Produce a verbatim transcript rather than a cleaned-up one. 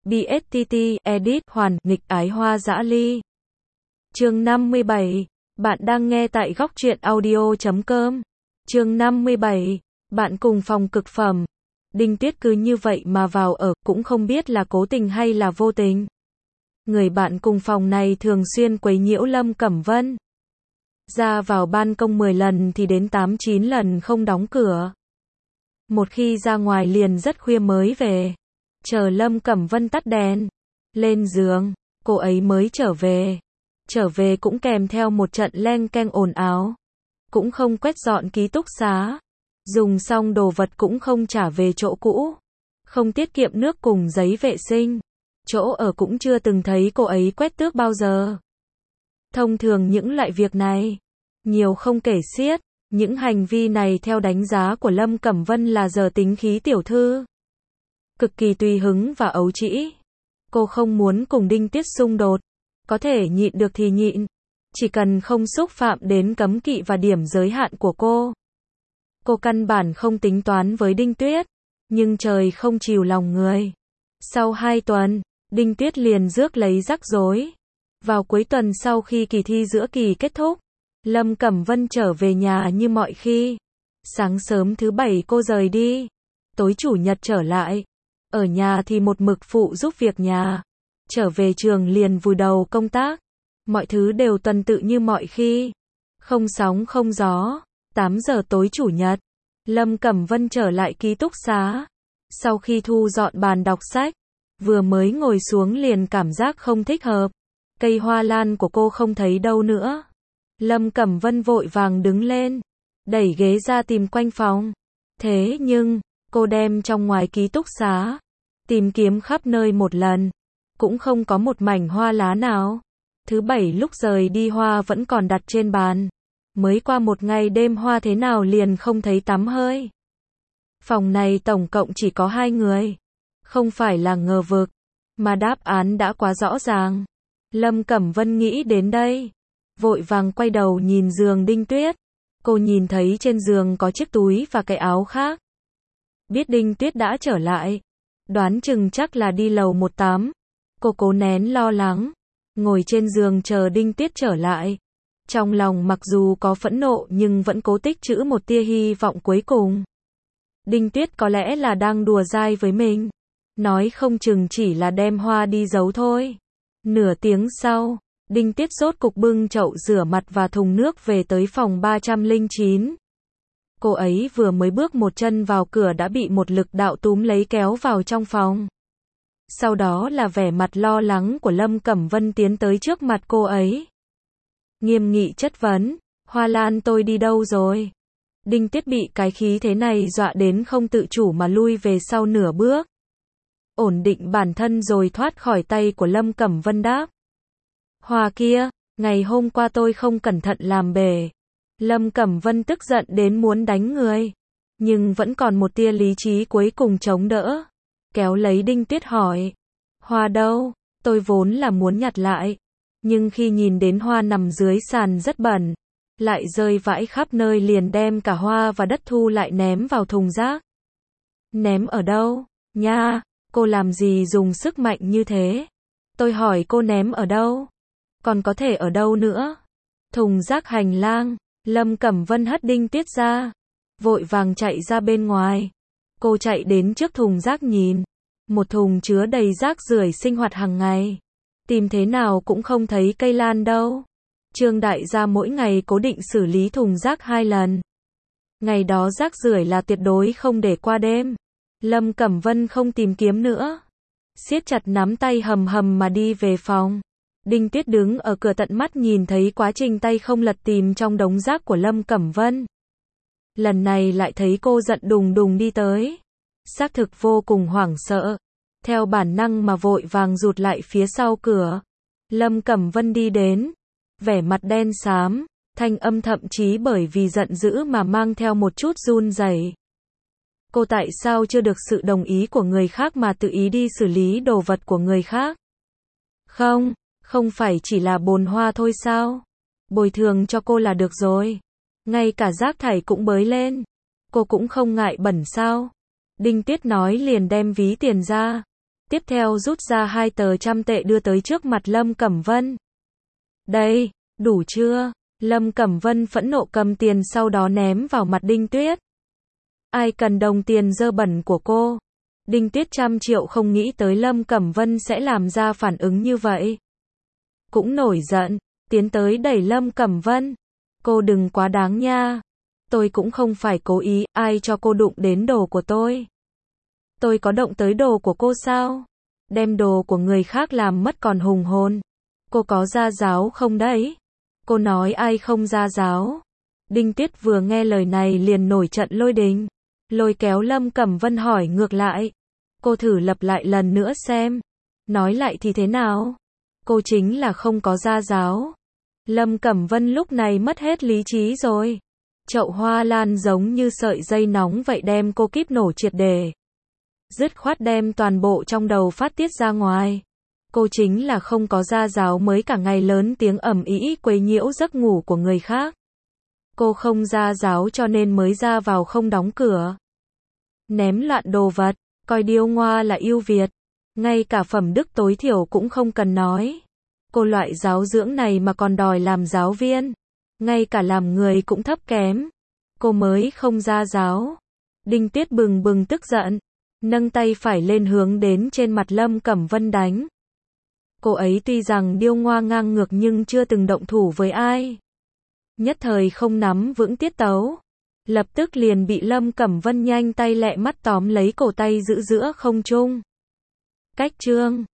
bê ét tê tê, edit, hoàn, nghịch ái hoa dã ly. Chương năm mươi bảy. Bạn đang nghe tại góc truyện audio chấm com. Chương năm mươi bảy. Bạn cùng phòng cực phẩm. Đinh Tuyết cứ như vậy mà vào ở, cũng không biết là cố tình hay là vô tình. Người bạn cùng phòng này thường xuyên quấy nhiễu Lâm Cẩm Vân. Ra vào ban công mười lần thì đến tám chín lần không đóng cửa. Một khi ra ngoài liền rất khuya mới về. Chờ Lâm Cẩm Vân tắt đèn, lên giường, cô ấy mới trở về. Trở về cũng kèm theo một trận leng keng ồn ào. Cũng không quét dọn ký túc xá. Dùng xong đồ vật cũng không trả về chỗ cũ. Không tiết kiệm nước cùng giấy vệ sinh. Chỗ ở cũng chưa từng thấy cô ấy quét tước bao giờ. Thông thường những loại việc này, nhiều không kể xiết. Những hành vi này theo đánh giá của Lâm Cẩm Vân là giờ tính khí tiểu thư. Cực kỳ tùy hứng và ấu trĩ. Cô không muốn cùng Đinh Tuyết xung đột. Có thể nhịn được thì nhịn. Chỉ cần không xúc phạm đến cấm kỵ và điểm giới hạn của cô. Cô căn bản không tính toán với Đinh Tuyết. Nhưng trời không chiều lòng người. Sau hai tuần, Đinh Tuyết liền rước lấy rắc rối. Vào cuối tuần sau khi kỳ thi giữa kỳ kết thúc, Lâm Cẩm Vân trở về nhà như mọi khi. Sáng sớm thứ bảy cô rời đi. Tối chủ nhật trở lại. Ở nhà thì một mực phụ giúp việc nhà. Trở về trường liền vùi đầu công tác. Mọi thứ đều tuần tự như mọi khi. Không sóng không gió. tám giờ tối chủ nhật, Lâm Cẩm Vân trở lại ký túc xá. Sau khi thu dọn bàn đọc sách, vừa mới ngồi xuống liền cảm giác không thích hợp. Cây hoa lan của cô không thấy đâu nữa. Lâm Cẩm Vân vội vàng đứng lên, đẩy ghế ra tìm quanh phòng. Thế nhưng, cô đem trong ngoài ký túc xá, tìm kiếm khắp nơi một lần, cũng không có một mảnh hoa lá nào. Thứ bảy lúc rời đi hoa vẫn còn đặt trên bàn. Mới qua một ngày đêm hoa thế nào liền không thấy tắm hơi. Phòng này tổng cộng chỉ có hai người. Không phải là ngờ vực, mà đáp án đã quá rõ ràng. Lâm Cẩm Vân nghĩ đến đây, vội vàng quay đầu nhìn giường Đinh Tuyết. Cô nhìn thấy trên giường có chiếc túi và cái áo khác. Biết Đinh Tuyết đã trở lại, đoán chừng chắc là đi lầu một tám. Cô cố nén lo lắng, ngồi trên giường chờ Đinh Tuyết trở lại. Trong lòng mặc dù có phẫn nộ nhưng vẫn cố tích trữ một tia hy vọng cuối cùng. Đinh Tuyết có lẽ là đang đùa dai với mình. Nói không chừng chỉ là đem hoa đi giấu thôi. Nửa tiếng sau, Đinh Tuyết rốt cục bưng chậu rửa mặt và thùng nước về tới phòng ba trăm lẻ chín. Cô ấy vừa mới bước một chân vào cửa đã bị một lực đạo túm lấy kéo vào trong phòng. Sau đó là vẻ mặt lo lắng của Lâm Cẩm Vân tiến tới trước mặt cô ấy. Nghiêm nghị chất vấn, hoa lan tôi đi đâu rồi? Đinh Tuyết bị cái khí thế này dọa đến không tự chủ mà lui về sau nửa bước. Ổn định bản thân rồi thoát khỏi tay của Lâm Cẩm Vân đáp. Hoa kia, ngày hôm qua tôi không cẩn thận làm bể. Lâm Cẩm Vân tức giận đến muốn đánh người. Nhưng vẫn còn một tia lý trí cuối cùng chống đỡ. Kéo lấy Đinh Tuyết hỏi. Hoa đâu? Tôi vốn là muốn nhặt lại. Nhưng khi nhìn đến hoa nằm dưới sàn rất bẩn, lại rơi vãi khắp nơi liền đem cả hoa và đất thu lại ném vào thùng rác. Ném ở đâu? Nha, cô làm gì dùng sức mạnh như thế? Tôi hỏi cô ném ở đâu? Còn có thể ở đâu nữa? Thùng rác hành lang. Lâm Cẩm Vân hất Đinh Tuyết ra, vội vàng chạy ra bên ngoài. Cô chạy đến trước thùng rác nhìn. Một thùng chứa đầy rác rưởi sinh hoạt hàng ngày. Tìm thế nào cũng không thấy cây lan đâu. Trương đại gia mỗi ngày cố định xử lý thùng rác hai lần. Ngày đó rác rưởi là tuyệt đối không để qua đêm. Lâm Cẩm Vân không tìm kiếm nữa. Siết chặt nắm tay hầm hầm mà đi về phòng. Đinh Tuyết đứng ở cửa tận mắt nhìn thấy quá trình tay không lật tìm trong đống rác của Lâm Cẩm Vân. Lần này lại thấy cô giận đùng đùng đi tới. Xác thực vô cùng hoảng sợ. Theo bản năng mà vội vàng rụt lại phía sau cửa. Lâm Cẩm Vân đi đến. Vẻ mặt đen xám. Thanh âm thậm chí bởi vì giận dữ mà mang theo một chút run rẩy. Cô tại sao chưa được sự đồng ý của người khác mà tự ý đi xử lý đồ vật của người khác? Không, không phải chỉ là bồn hoa thôi sao? Bồi thường cho cô là được rồi. Ngay cả rác thải cũng bới lên. Cô cũng không ngại bẩn sao? Đinh Tuyết nói liền đem ví tiền ra. Tiếp theo rút ra hai tờ trăm tệ đưa tới trước mặt Lâm Cẩm Vân. Đây, đủ chưa? Lâm Cẩm Vân phẫn nộ cầm tiền sau đó ném vào mặt Đinh Tuyết. Ai cần đồng tiền dơ bẩn của cô? Đinh Tuyết trăm triệu không nghĩ tới Lâm Cẩm Vân sẽ làm ra phản ứng như vậy. Cũng nổi giận, tiến tới đẩy Lâm Cẩm Vân. Cô đừng quá đáng nha. Tôi cũng không phải cố ý, ai cho cô đụng đến đồ của tôi? Tôi có động tới đồ của cô sao? Đem đồ của người khác làm mất còn hùng hồn. Cô có gia giáo không đấy? Cô nói ai không gia giáo? Đinh Tuyết vừa nghe lời này liền nổi trận lôi đình. Lôi kéo Lâm Cẩm Vân hỏi ngược lại. Cô thử lặp lại lần nữa xem. Nói lại thì thế nào? Cô chính là không có gia giáo. Lâm Cẩm Vân lúc này mất hết lý trí rồi. Chậu hoa lan giống như sợi dây nóng vậy đem cô kíp nổ triệt để. Dứt khoát đem toàn bộ trong đầu phát tiết ra ngoài. Cô chính là không có gia giáo mới cả ngày lớn tiếng ầm ĩ quấy nhiễu giấc ngủ của người khác. Cô không gia giáo cho nên mới ra vào không đóng cửa. Ném loạn đồ vật, coi điêu ngoa là yêu Việt. Ngay cả phẩm đức tối thiểu cũng không cần nói. Cô loại giáo dưỡng này mà còn đòi làm giáo viên. Ngay cả làm người cũng thấp kém. Cô mới không gia giáo. Đinh Tuyết bừng bừng tức giận. Nâng tay phải lên hướng đến trên mặt Lâm Cẩm Vân đánh. Cô ấy tuy rằng điêu ngoa ngang ngược nhưng chưa từng động thủ với ai. Nhất thời không nắm vững tiết tấu. Lập tức liền bị Lâm Cẩm Vân nhanh tay lẹ mắt tóm lấy cổ tay giữ giữa không trung. Cách chương